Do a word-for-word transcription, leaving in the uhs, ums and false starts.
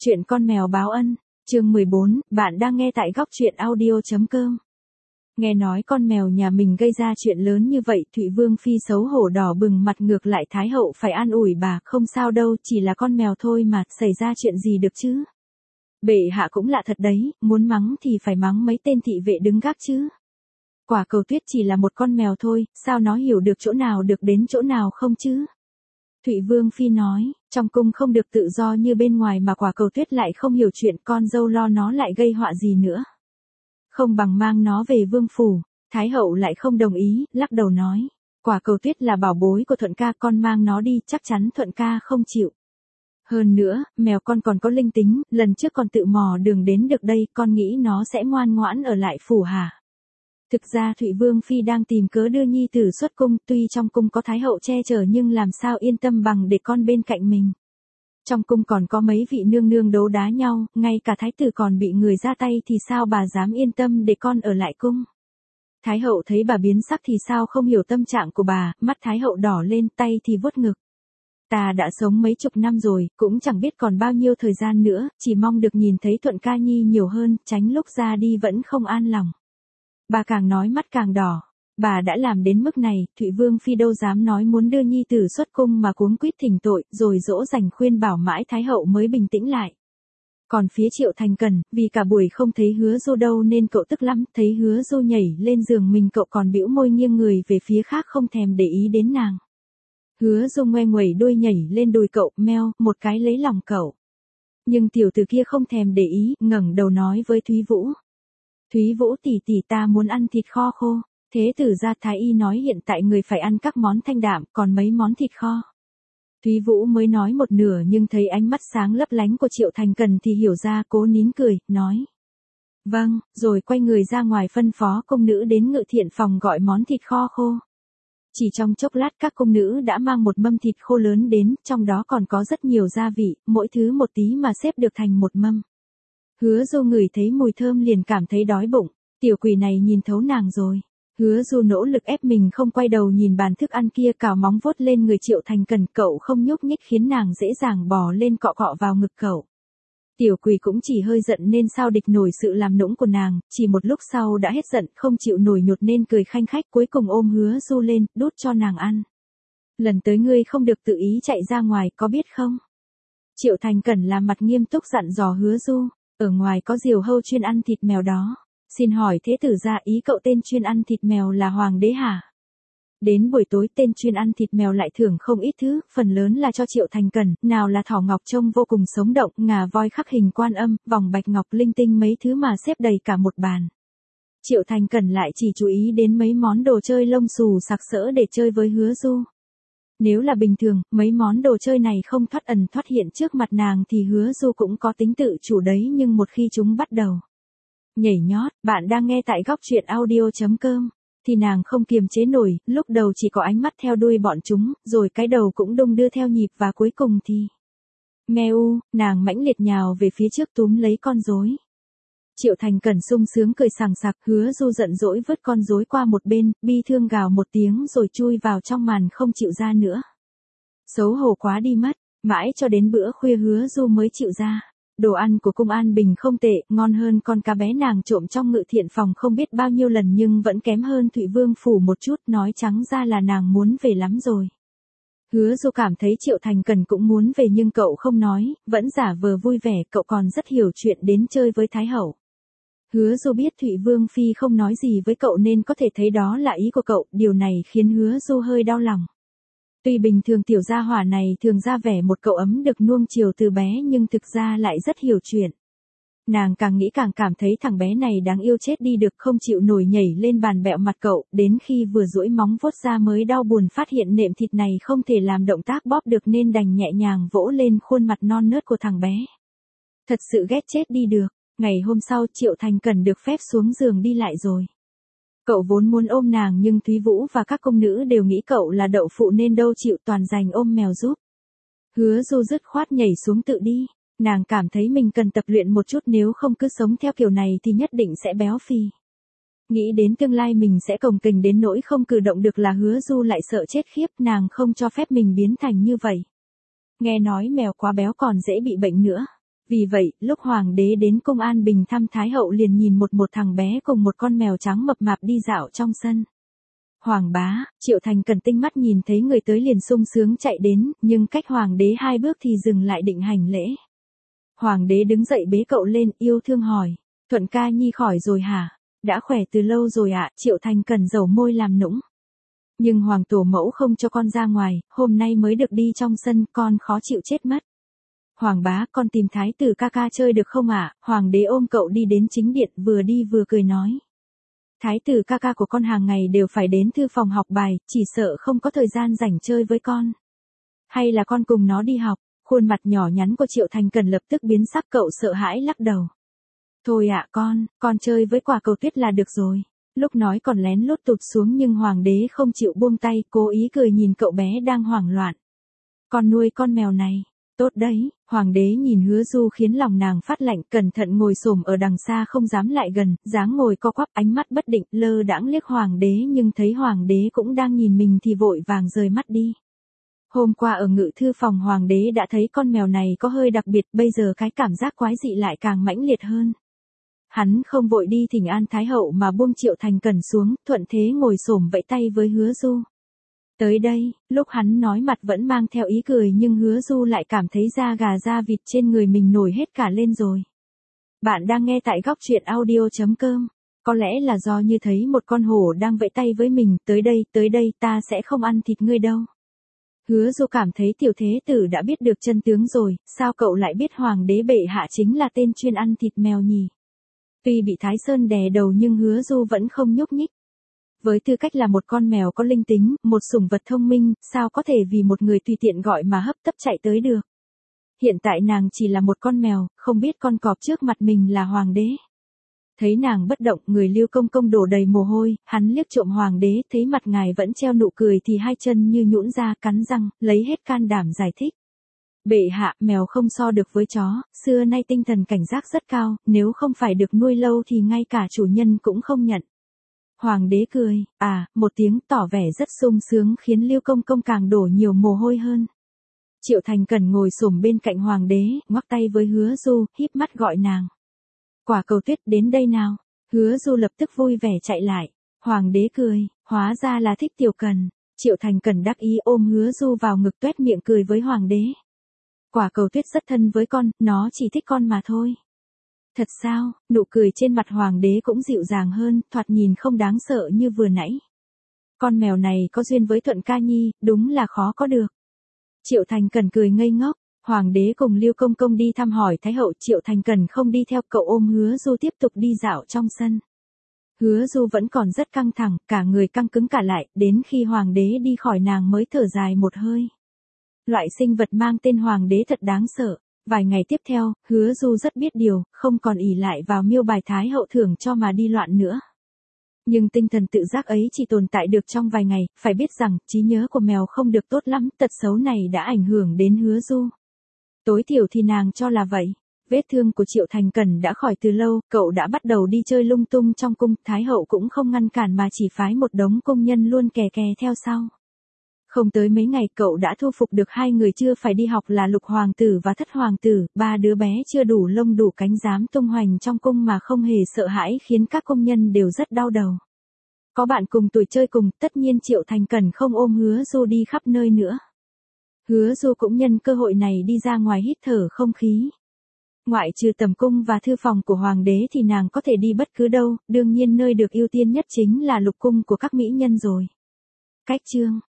Chuyện con mèo báo ân, chương mười bốn, bạn đang nghe tại góc truyện audio.com. Nghe nói con mèo nhà mình gây ra chuyện lớn như vậy, Thụy Vương Phi xấu hổ đỏ bừng mặt, ngược lại Thái hậu phải an ủi bà, không sao đâu, chỉ là con mèo thôi mà, xảy ra chuyện gì được chứ. Bệ hạ cũng lạ thật đấy, muốn mắng thì phải mắng mấy tên thị vệ đứng gác chứ. Quả Cầu Tuyết chỉ là một con mèo thôi, sao nó hiểu được chỗ nào được đến chỗ nào không chứ? Thụy Vương Phi nói, trong cung không được tự do như bên ngoài mà Quả Cầu Tuyết lại không hiểu chuyện, con dâu lo nó lại gây họa gì nữa. Không bằng mang nó về vương phủ. Thái hậu lại không đồng ý, lắc đầu nói, Quả Cầu Tuyết là bảo bối của Thuận ca, con mang nó đi, chắc chắn Thuận ca không chịu. Hơn nữa, mèo con còn có linh tính, lần trước còn tự mò đường đến được đây, con nghĩ nó sẽ ngoan ngoãn ở lại phủ hả? Thực ra Thụy Vương Phi đang tìm cớ đưa nhi tử xuất cung, tuy trong cung có Thái hậu che chở nhưng làm sao yên tâm bằng để con bên cạnh mình. Trong cung còn có mấy vị nương nương đấu đá nhau, ngay cả thái tử còn bị người ra tay thì sao bà dám yên tâm để con ở lại cung. Thái hậu thấy bà biến sắc thì sao không hiểu tâm trạng của bà, mắt Thái hậu đỏ lên, tay thì vuốt ngực. Ta đã sống mấy chục năm rồi, cũng chẳng biết còn bao nhiêu thời gian nữa, chỉ mong được nhìn thấy Thuận ca nhi nhiều hơn, tránh lúc ra đi vẫn không an lòng. Bà càng nói mắt càng đỏ. Bà đã làm đến mức này, Thụy Vương Phi đâu dám nói muốn đưa nhi tử xuất cung mà cuống quýt thỉnh tội, rồi dỗ dành khuyên bảo mãi Thái hậu mới bình tĩnh lại. Còn phía Triệu Thành Cẩn, vì cả buổi không thấy Hứa Du đâu nên cậu tức lắm, thấy Hứa Du nhảy lên giường mình cậu còn bĩu môi nghiêng người về phía khác không thèm để ý đến nàng. Hứa Du ngoe nguẩy đuôi nhảy lên đùi cậu, meo, một cái lấy lòng cậu. Nhưng tiểu tử kia không thèm để ý, ngẩng đầu nói với Thúy Vũ. Thúy Vũ tỷ tỷ, ta muốn ăn thịt kho khô. Thế tử gia Thái y nói hiện tại người phải ăn các món thanh đạm, còn mấy món thịt kho. Thúy Vũ mới nói một nửa nhưng thấy ánh mắt sáng lấp lánh của Triệu Thành Cẩn thì hiểu ra, cố nín cười, nói. Vâng, rồi quay người ra ngoài phân phó công nữ đến ngự thiện phòng gọi món thịt kho khô. Chỉ trong chốc lát các công nữ đã mang một mâm thịt khô lớn đến, trong đó còn có rất nhiều gia vị, mỗi thứ một tí mà xếp được thành một mâm. Hứa Du ngửi thấy mùi thơm liền cảm thấy đói bụng, tiểu quỷ này nhìn thấu nàng rồi. Hứa Du nỗ lực ép mình không quay đầu nhìn bàn thức ăn kia, cào móng vuốt lên người Triệu Thành Cẩn, cậu không nhúc nhích khiến nàng dễ dàng bò lên cọ cọ vào ngực cậu. Tiểu quỷ cũng chỉ hơi giận nên sao địch nổi sự làm nũng của nàng, chỉ một lúc sau đã hết giận, không chịu nổi nhột nên cười khanh khách, cuối cùng ôm Hứa Du lên, đút cho nàng ăn. Lần tới ngươi không được tự ý chạy ra ngoài, có biết không? Triệu Thành Cẩn làm mặt nghiêm túc dặn dò Hứa Du, ở ngoài có diều hâu chuyên ăn thịt mèo đó. Xin hỏi thế tử gia, ý cậu tên chuyên ăn thịt mèo là hoàng đế hả? Đến buổi tối tên chuyên ăn thịt mèo lại thưởng không ít thứ, phần lớn là cho Triệu Thành Cẩn, nào là thỏ ngọc trông vô cùng sống động, ngà voi khắc hình Quan Âm, vòng bạch ngọc linh tinh, mấy thứ mà xếp đầy cả một bàn. Triệu Thành Cẩn lại chỉ chú ý đến mấy món đồ chơi lông xù sặc sỡ để chơi với Hứa Du. Nếu là bình thường, mấy món đồ chơi này không thoát ẩn thoát hiện trước mặt nàng thì Hứa Du cũng có tính tự chủ đấy, nhưng một khi chúng bắt đầu nhảy nhót, bạn đang nghe tại góc truyện audio.com, thì nàng không kiềm chế nổi, lúc đầu chỉ có ánh mắt theo đuôi bọn chúng, rồi cái đầu cũng đung đưa theo nhịp và cuối cùng thì meo, nàng mãnh liệt nhào về phía trước túm lấy con rối. Triệu Thành Cẩn sung sướng cười sảng sặc, Hứa Du giận dỗi vứt con rối qua một bên, bi thương gào một tiếng rồi chui vào trong màn không chịu ra nữa. Xấu hổ quá đi mất, mãi cho đến bữa khuya Hứa Du mới chịu ra. Đồ ăn của cung An Bình không tệ, ngon hơn con cá bé nàng trộm trong ngự thiện phòng không biết bao nhiêu lần nhưng vẫn kém hơn Thụy Vương phủ một chút, nói trắng ra là nàng muốn về lắm rồi. Hứa Du cảm thấy Triệu Thành Cẩn cũng muốn về nhưng cậu không nói, vẫn giả vờ vui vẻ, cậu còn rất hiểu chuyện đến chơi với Thái hậu. Hứa Du biết Thụy Vương Phi không nói gì với cậu nên có thể thấy đó là ý của cậu, điều này khiến Hứa Du hơi đau lòng. Tuy bình thường tiểu gia hỏa này thường ra vẻ một cậu ấm được nuông chiều từ bé nhưng thực ra lại rất hiểu chuyện. Nàng càng nghĩ càng cảm thấy thằng bé này đáng yêu chết đi được, không chịu nổi nhảy lên bàn bẹo mặt cậu, đến khi vừa duỗi móng vuốt ra mới đau buồn phát hiện nệm thịt này không thể làm động tác bóp được nên đành nhẹ nhàng vỗ lên khuôn mặt non nớt của thằng bé. Thật sự ghét chết đi được, ngày hôm sau Triệu Thành Cẩn được phép xuống giường đi lại rồi. Cậu vốn muốn ôm nàng nhưng Thúy Vũ và các công nữ đều nghĩ cậu là đậu phụ nên đâu chịu, toàn dành ôm mèo giúp. Hứa Du dứt khoát nhảy xuống tự đi, nàng cảm thấy mình cần tập luyện một chút, nếu không cứ sống theo kiểu này thì nhất định sẽ béo phì. Nghĩ đến tương lai mình sẽ cồng kềnh đến nỗi không cử động được là Hứa Du lại sợ chết khiếp, nàng không cho phép mình biến thành như vậy. Nghe nói mèo quá béo còn dễ bị bệnh nữa. Vì vậy, lúc hoàng đế đến cung An Bình thăm Thái hậu liền nhìn một một thằng bé cùng một con mèo trắng mập mạp đi dạo trong sân. Hoàng bá, Triệu Thành Cần tinh mắt nhìn thấy người tới liền sung sướng chạy đến, nhưng cách hoàng đế hai bước thì dừng lại định hành lễ. Hoàng đế đứng dậy bế cậu lên, yêu thương hỏi, Thuận ca nhi khỏi rồi hả? Đã khỏe từ lâu rồi ạ, Triệu Thành Cần dầu môi làm nũng. Nhưng hoàng tổ mẫu không cho con ra ngoài, hôm nay mới được đi trong sân, con khó chịu chết mất. Hoàng bá, con tìm thái tử ca ca chơi được không ạ? Hoàng đế ôm cậu đi đến chính điện, vừa đi vừa cười nói. Thái tử ca ca của con hàng ngày đều phải đến thư phòng học bài, chỉ sợ không có thời gian rảnh chơi với con. Hay là con cùng nó đi học? Khuôn mặt nhỏ nhắn của Triệu Thành Cần lập tức biến sắc, cậu sợ hãi lắc đầu. Thôi ạ con, con chơi với quả cầu tuyết là được rồi. Lúc nói còn lén lút tụt xuống nhưng hoàng đế không chịu buông tay, cố ý cười nhìn cậu bé đang hoảng loạn. Con nuôi con mèo này, tốt đấy, hoàng đế nhìn Hứa Du khiến lòng nàng phát lạnh, cẩn thận ngồi xổm ở đằng xa không dám lại gần, dáng ngồi co quắp, ánh mắt bất định, lơ đãng liếc hoàng đế nhưng thấy hoàng đế cũng đang nhìn mình thì vội vàng rời mắt đi. Hôm qua ở ngự thư phòng hoàng đế đã thấy con mèo này có hơi đặc biệt, bây giờ cái cảm giác quái dị lại càng mãnh liệt hơn. Hắn không vội đi thỉnh an Thái hậu mà buông Triệu Thành Cần xuống, thuận thế ngồi xổm vẫy tay với Hứa Du. Tới đây, lúc hắn nói mặt vẫn mang theo ý cười nhưng Hứa Du lại cảm thấy da gà da vịt trên người mình nổi hết cả lên rồi. Bạn đang nghe tại góc truyện audio chấm com. Có lẽ là do như thấy một con hổ đang vẫy tay với mình, tới đây, tới đây, ta sẽ không ăn thịt ngươi đâu. Hứa Du cảm thấy tiểu thế tử đã biết được chân tướng rồi, sao cậu lại biết hoàng đế bệ hạ chính là tên chuyên ăn thịt mèo nhỉ? Tuy bị Thái Sơn đè đầu nhưng Hứa Du vẫn không nhúc nhích. Với tư cách là một con mèo có linh tính, một sủng vật thông minh, sao có thể vì một người tùy tiện gọi mà hấp tấp chạy tới được. Hiện tại nàng chỉ là một con mèo, không biết con cọp trước mặt mình là hoàng đế. Thấy nàng bất động, người Lưu Công Công đổ đầy mồ hôi, hắn liếc trộm hoàng đế, thấy mặt ngài vẫn treo nụ cười thì hai chân như nhũn ra, cắn răng, lấy hết can đảm giải thích. Bệ hạ, mèo không so được với chó, xưa nay tinh thần cảnh giác rất cao, nếu không phải được nuôi lâu thì ngay cả chủ nhân cũng không nhận. Hoàng đế cười, à, một tiếng tỏ vẻ rất sung sướng khiến Lưu Công Công càng đổ nhiều mồ hôi hơn. Triệu Thành Cần ngồi xổm bên cạnh hoàng đế, ngoắc tay với Hứa Du, híp mắt gọi nàng. Quả cầu tuyết đến đây nào. Hứa Du lập tức vui vẻ chạy lại. Hoàng đế cười, hóa ra là thích tiểu Cần. Triệu Thành Cần đắc ý ôm Hứa Du vào ngực tuét miệng cười với hoàng đế. Quả cầu tuyết rất thân với con, nó chỉ thích con mà thôi. Thật sao? Nụ cười trên mặt hoàng đế cũng dịu dàng hơn, thoạt nhìn không đáng sợ như vừa nãy. Con mèo này có duyên với Thuận ca nhi, đúng là khó có được. Triệu Thành Cần cười ngây ngốc. Hoàng đế cùng Lưu Công Công đi thăm hỏi Thái hậu, Triệu Thành Cần không đi theo, cậu ôm Hứa Du tiếp tục đi dạo trong sân. Hứa Du vẫn còn rất căng thẳng, cả người căng cứng cả lại, đến khi hoàng đế đi khỏi nàng mới thở dài một hơi. Loại sinh vật mang tên hoàng đế thật đáng sợ. Vài ngày tiếp theo, Hứa Du rất biết điều, không còn ỷ lại vào miêu bài Thái hậu thưởng cho mà đi loạn nữa. Nhưng tinh thần tự giác ấy chỉ tồn tại được trong vài ngày, phải biết rằng, trí nhớ của mèo không được tốt lắm, tật xấu này đã ảnh hưởng đến Hứa Du. Tối thiểu thì nàng cho là vậy. Vết thương của Triệu Thành Cần đã khỏi từ lâu, cậu đã bắt đầu đi chơi lung tung trong cung, Thái hậu cũng không ngăn cản mà chỉ phái một đống công nhân luôn kè kè theo sau. Không tới mấy ngày cậu đã thu phục được hai người chưa phải đi học là Lục Hoàng tử và Thất Hoàng tử, ba đứa bé chưa đủ lông đủ cánh dám tung hoành trong cung mà không hề sợ hãi khiến các công nhân đều rất đau đầu. Có bạn cùng tuổi chơi cùng, tất nhiên Triệu Thành Cần không ôm Hứa Du đi khắp nơi nữa. Hứa Du cũng nhân cơ hội này đi ra ngoài hít thở không khí. Ngoại trừ tầm cung và thư phòng của hoàng đế thì nàng có thể đi bất cứ đâu, đương nhiên nơi được ưu tiên nhất chính là lục cung của các mỹ nhân rồi. Cách chương